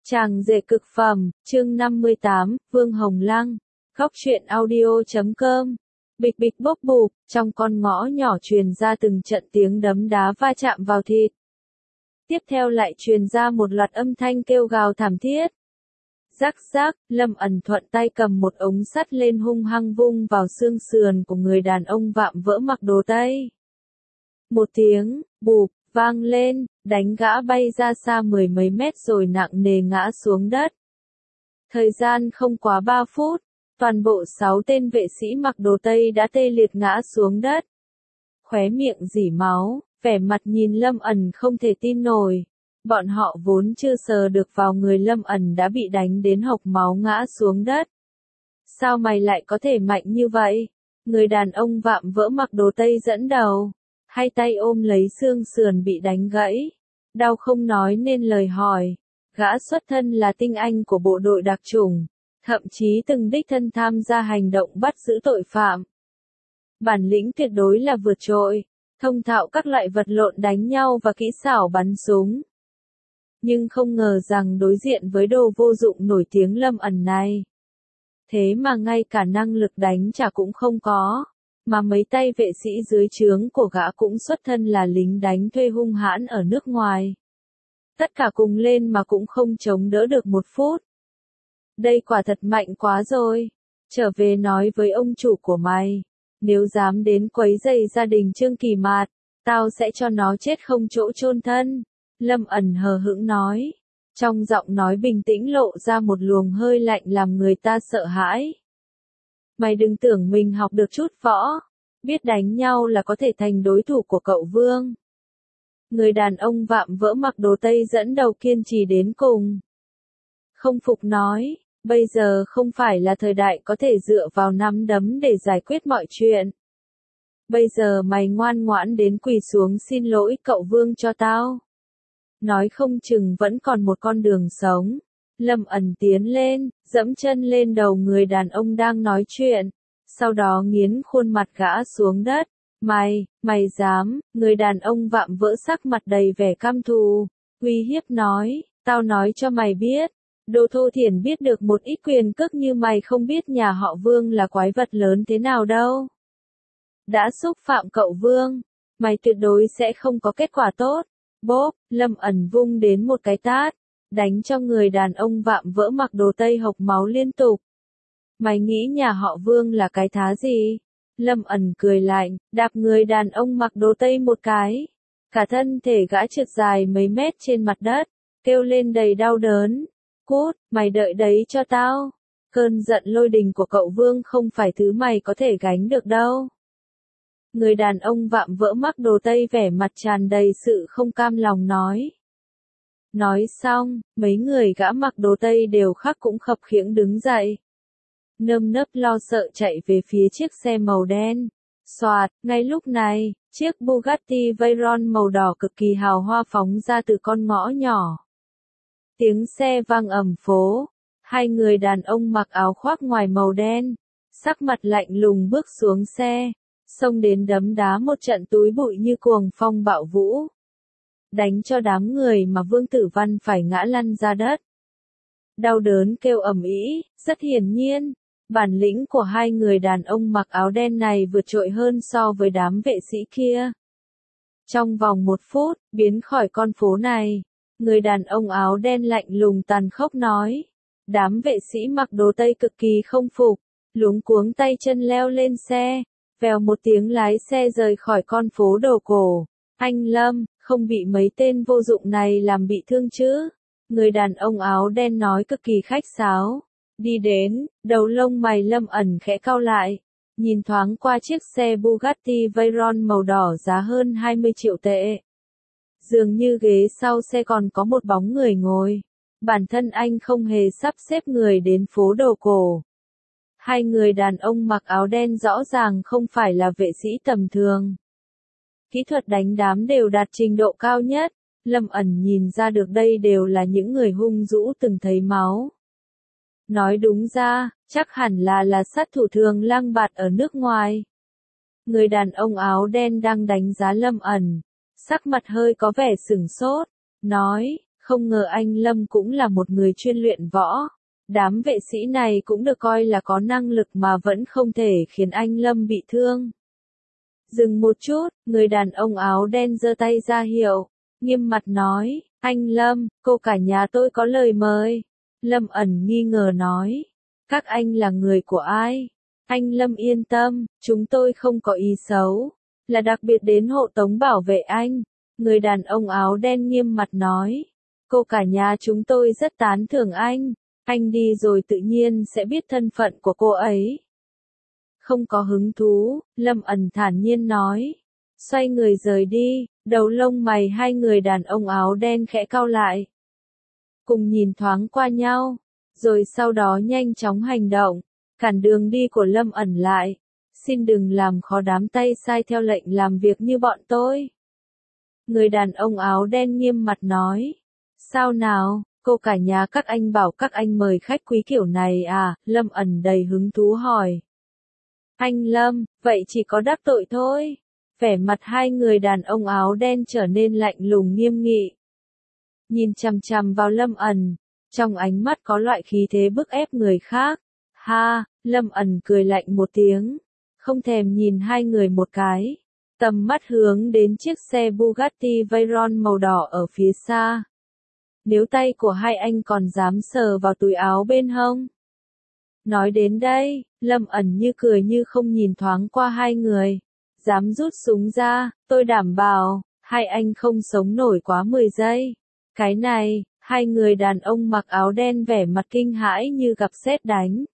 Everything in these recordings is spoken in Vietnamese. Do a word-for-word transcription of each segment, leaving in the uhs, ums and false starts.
Chàng rể cực phẩm, chương năm mươi tám, Vương Hồng Lăng, góc truyện audio chấm com. Bịch bịch bốc bụp, trong con ngõ nhỏ truyền ra từng trận tiếng đấm đá va chạm vào thịt. Tiếp theo lại truyền ra một loạt âm thanh kêu gào thảm thiết. Rắc rắc, Lâm ẩn thuận tay cầm một ống sắt lên hung hăng vung vào xương sườn của người đàn ông vạm vỡ mặc đồ Tây. Một tiếng, bụp, vang lên, đánh gã bay ra xa mười mấy mét rồi nặng nề ngã xuống đất. Thời gian không quá ba phút, toàn bộ sáu tên vệ sĩ mặc đồ Tây đã tê liệt ngã xuống đất. Khóe miệng rỉ máu, vẻ mặt nhìn Lâm ẩn không thể tin nổi. Bọn họ vốn chưa sờ được vào người Lâm ẩn đã bị đánh đến hộc máu ngã xuống đất. Sao mày lại có thể mạnh như vậy? Người đàn ông vạm vỡ mặc đồ Tây dẫn đầu. Hai tay ôm lấy xương sườn bị đánh gãy. Đau không nói nên lời hỏi. Gã xuất thân là tinh anh của bộ đội đặc chủng. Thậm chí từng đích thân tham gia hành động bắt giữ tội phạm. Bản lĩnh tuyệt đối là vượt trội. Thông thạo các loại vật lộn đánh nhau và kỹ xảo bắn súng. Nhưng không ngờ rằng đối diện với đồ vô dụng nổi tiếng Lâm ẩn này. Thế mà ngay cả năng lực đánh trả cũng không có. Mà mấy tay vệ sĩ dưới trướng của gã cũng xuất thân là lính đánh thuê hung hãn ở nước ngoài. Tất cả cùng lên mà cũng không chống đỡ được một phút. Đây quả thật mạnh quá rồi. Trở về nói với ông chủ của mày. Nếu dám đến quấy rầy gia đình Trương Kỳ Mạt, tao sẽ cho nó chết không chỗ chôn thân. Lâm ẩn hờ hững nói. Trong giọng nói bình tĩnh lộ ra một luồng hơi lạnh làm người ta sợ hãi. Mày đừng tưởng mình học được chút võ. Biết đánh nhau là có thể thành đối thủ của cậu Vương. Người đàn ông vạm vỡ mặc đồ Tây dẫn đầu kiên trì đến cùng. Không phục nói. Bây giờ không phải là thời đại có thể dựa vào nắm đấm để giải quyết mọi chuyện. Bây giờ mày ngoan ngoãn đến quỳ xuống xin lỗi cậu Vương cho tao. Nói không chừng vẫn còn một con đường sống. Lâm ẩn tiến lên, dẫm chân lên đầu người đàn ông đang nói chuyện. Sau đó nghiến khuôn mặt gã xuống đất. Mày, mày dám, người đàn ông vạm vỡ sắc mặt đầy vẻ căm thù. Uy hiếp nói, tao nói cho mày biết. Đồ thô thiển biết được một ít quyền cước như mày không biết nhà họ Vương là quái vật lớn thế nào đâu. Đã xúc phạm cậu Vương, mày tuyệt đối sẽ không có kết quả tốt. Bốp, Lâm ẩn vung đến một cái tát, đánh cho người đàn ông vạm vỡ mặc đồ Tây hộc máu liên tục. Mày nghĩ nhà họ Vương là cái thá gì? Lâm ẩn cười lạnh, đạp người đàn ông mặc đồ Tây một cái. Cả thân thể gã trượt dài mấy mét trên mặt đất, kêu lên đầy đau đớn. Cút, mày đợi đấy cho tao. Cơn giận lôi đình của cậu Vương không phải thứ mày có thể gánh được đâu. Người đàn ông vạm vỡ mắc đồ Tây vẻ mặt tràn đầy sự không cam lòng nói. Nói xong, mấy người gã mặc đồ Tây đều khắc cũng khập khiễng đứng dậy. Nơm nớp lo sợ chạy về phía chiếc xe màu đen. Xoạt, ngay lúc này, chiếc Bugatti Veyron màu đỏ cực kỳ hào hoa phóng ra từ con ngõ nhỏ. Tiếng xe vang ầm phố, hai người đàn ông mặc áo khoác ngoài màu đen, sắc mặt lạnh lùng bước xuống xe, xông đến đấm đá một trận túi bụi như cuồng phong bạo vũ. Đánh cho đám người mà Vương Tử Văn phải ngã lăn ra đất. Đau đớn kêu ầm ĩ, rất hiển nhiên, bản lĩnh của hai người đàn ông mặc áo đen này vượt trội hơn so với đám vệ sĩ kia. Trong vòng một phút, biến khỏi con phố này. Người đàn ông áo đen lạnh lùng tàn khốc nói. Đám vệ sĩ mặc đồ Tây cực kỳ không phục, luống cuống tay chân leo lên xe, vèo một tiếng lái xe rời khỏi con phố đồ cổ. Anh Lâm, không bị mấy tên vô dụng này làm bị thương chứ? Người đàn ông áo đen nói cực kỳ khách sáo. Đi đến, đầu lông mày Lâm ẩn khẽ cau lại, nhìn thoáng qua chiếc xe Bugatti Veyron màu đỏ giá hơn hai mươi triệu tệ. Dường như ghế sau xe còn có một bóng người ngồi. Bản thân anh không hề sắp xếp người đến phố đồ cổ. Hai người đàn ông mặc áo đen rõ ràng không phải là vệ sĩ tầm thường. Kỹ thuật đánh đám đều đạt trình độ cao nhất. Lâm ẩn nhìn ra được đây đều là những người hung dữ từng thấy máu. Nói đúng ra, chắc hẳn là là sát thủ thường lang bạt ở nước ngoài. Người đàn ông áo đen đang đánh giá Lâm ẩn. Sắc mặt hơi có vẻ sửng sốt, nói, Không ngờ anh Lâm cũng là một người chuyên luyện võ. Đám vệ sĩ này cũng được coi là có năng lực mà vẫn không thể khiến anh Lâm bị thương. Dừng một chút, người đàn ông áo đen giơ tay ra hiệu, nghiêm mặt nói, anh Lâm, cô cả nhà tôi có lời mời. Lâm ẩn nghi ngờ nói, các anh là người của ai? Anh Lâm yên tâm, chúng tôi không có ý xấu, là đặc biệt đến hộ tống bảo vệ anh. Người đàn ông áo đen nghiêm mặt nói, cô cả nhà chúng tôi rất tán thưởng anh, anh đi rồi tự nhiên sẽ biết thân phận của cô ấy. Không có hứng thú, Lâm ẩn thản nhiên nói. Xoay người rời đi, đầu lông mày hai người đàn ông áo đen khẽ cau lại. Cùng nhìn thoáng qua nhau, rồi sau đó nhanh chóng hành động, cản đường đi của Lâm ẩn lại. Xin đừng làm khó đám tay sai theo lệnh làm việc như bọn tôi. Người đàn ông áo đen nghiêm mặt nói. Sao nào, cô cả nhà các anh bảo các anh mời khách quý kiểu này à? Lâm ẩn đầy hứng thú hỏi. Anh Lâm, vậy chỉ có đắc tội thôi. Vẻ mặt hai người đàn ông áo đen trở nên lạnh lùng nghiêm nghị. Nhìn chằm chằm vào Lâm ẩn, trong ánh mắt có loại khí thế bức ép người khác. Ha, Lâm ẩn cười lạnh một tiếng, không thèm nhìn hai người một cái. Tầm mắt hướng đến chiếc xe Bugatti Veyron màu đỏ ở phía xa. Nếu tay của hai anh còn dám sờ vào túi áo bên hông. Nói đến đây, Lâm ẩn như cười như không nhìn thoáng qua hai người. Dám rút súng ra, tôi đảm bảo, hai anh không sống nổi quá mười giây. Cái này, hai người đàn ông mặc áo đen vẻ mặt kinh hãi như gặp sét đánh.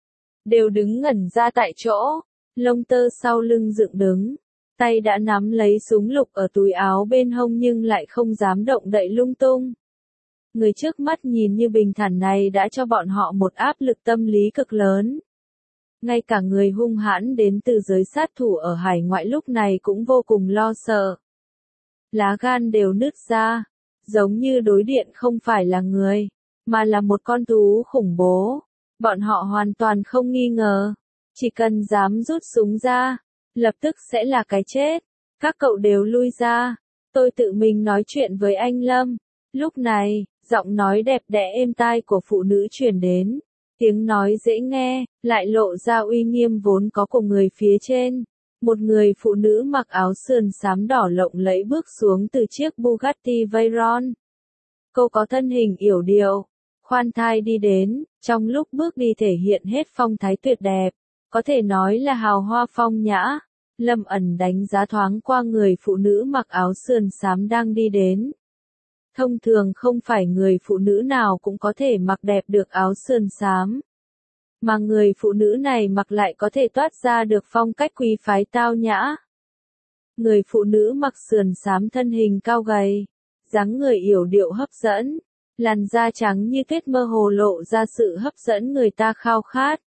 Đều đứng ngẩn ra tại chỗ, lông tơ sau lưng dựng đứng. Tay đã nắm lấy súng lục ở túi áo bên hông nhưng lại không dám động đậy lung tung. Người trước mắt nhìn như bình thản này đã cho bọn họ một áp lực tâm lý cực lớn. Ngay cả người hung hãn đến từ giới sát thủ ở hải ngoại lúc này cũng vô cùng lo sợ. Lá gan đều nứt ra, giống như đối diện không phải là người, mà là một con thú khủng bố. Bọn họ hoàn toàn không nghi ngờ, chỉ cần dám rút súng ra, lập tức sẽ là cái chết. Các cậu đều lui ra, tôi tự mình nói chuyện với anh Lâm. Lúc này, giọng nói đẹp đẽ êm tai của phụ nữ truyền đến. Tiếng nói dễ nghe, lại lộ ra uy nghiêm vốn có của người phía trên. Một người phụ nữ mặc áo sườn xám đỏ lộng lẫy bước xuống từ chiếc Bugatti Veyron. Cô có thân hình yểu điệu, khoan thai đi đến, trong lúc bước đi thể hiện hết phong thái tuyệt đẹp, có thể nói là hào hoa phong nhã. Lâm ẩn đánh giá thoáng qua người phụ nữ mặc áo sườn xám đang đi đến. Thông thường không phải người phụ nữ nào cũng có thể mặc đẹp được áo sườn xám. Mà người phụ nữ này mặc lại có thể toát ra được phong cách quý phái tao nhã. Người phụ nữ mặc sườn xám thân hình cao gầy, dáng người yểu điệu hấp dẫn, làn da trắng như tuyết mơ hồ lộ ra sự hấp dẫn người ta khao khát.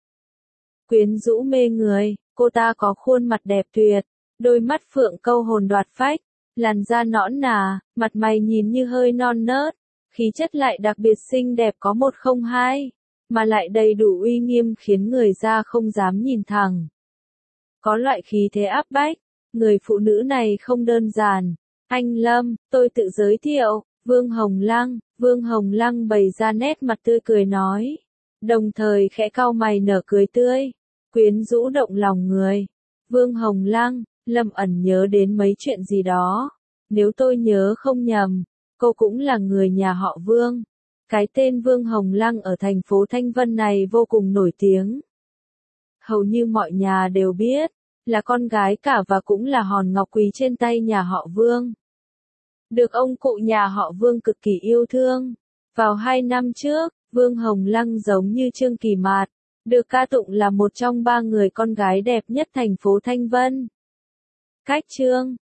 Quyến rũ mê người, cô ta có khuôn mặt đẹp tuyệt, đôi mắt phượng câu hồn đoạt phách, làn da nõn nà, mặt mày nhìn như hơi non nớt, khí chất lại đặc biệt xinh đẹp có một không hai, mà lại đầy đủ uy nghiêm khiến người ra không dám nhìn thẳng. Có loại khí thế áp bách, người phụ nữ này không đơn giản. Anh Lâm, tôi tự giới thiệu, Vương Hồng Lăng. Vương Hồng Lăng bày ra nét mặt tươi cười nói, đồng thời khẽ cau mày nở cười tươi, quyến rũ động lòng người. Vương Hồng Lăng, Lâm ẩn nhớ đến mấy chuyện gì đó. Nếu tôi nhớ không nhầm, cô cũng là người nhà họ Vương. Cái tên Vương Hồng Lăng ở thành phố Thanh Vân này vô cùng nổi tiếng. Hầu như mọi nhà đều biết, là con gái cả và cũng là hòn ngọc quý trên tay nhà họ Vương. Được ông cụ nhà họ Vương cực kỳ yêu thương. Vào hai năm trước, Vương Hồng Lăng giống như Trương Kỳ Mạt, được ca tụng là một trong ba người con gái đẹp nhất thành phố Thanh Vân. Cách Trương,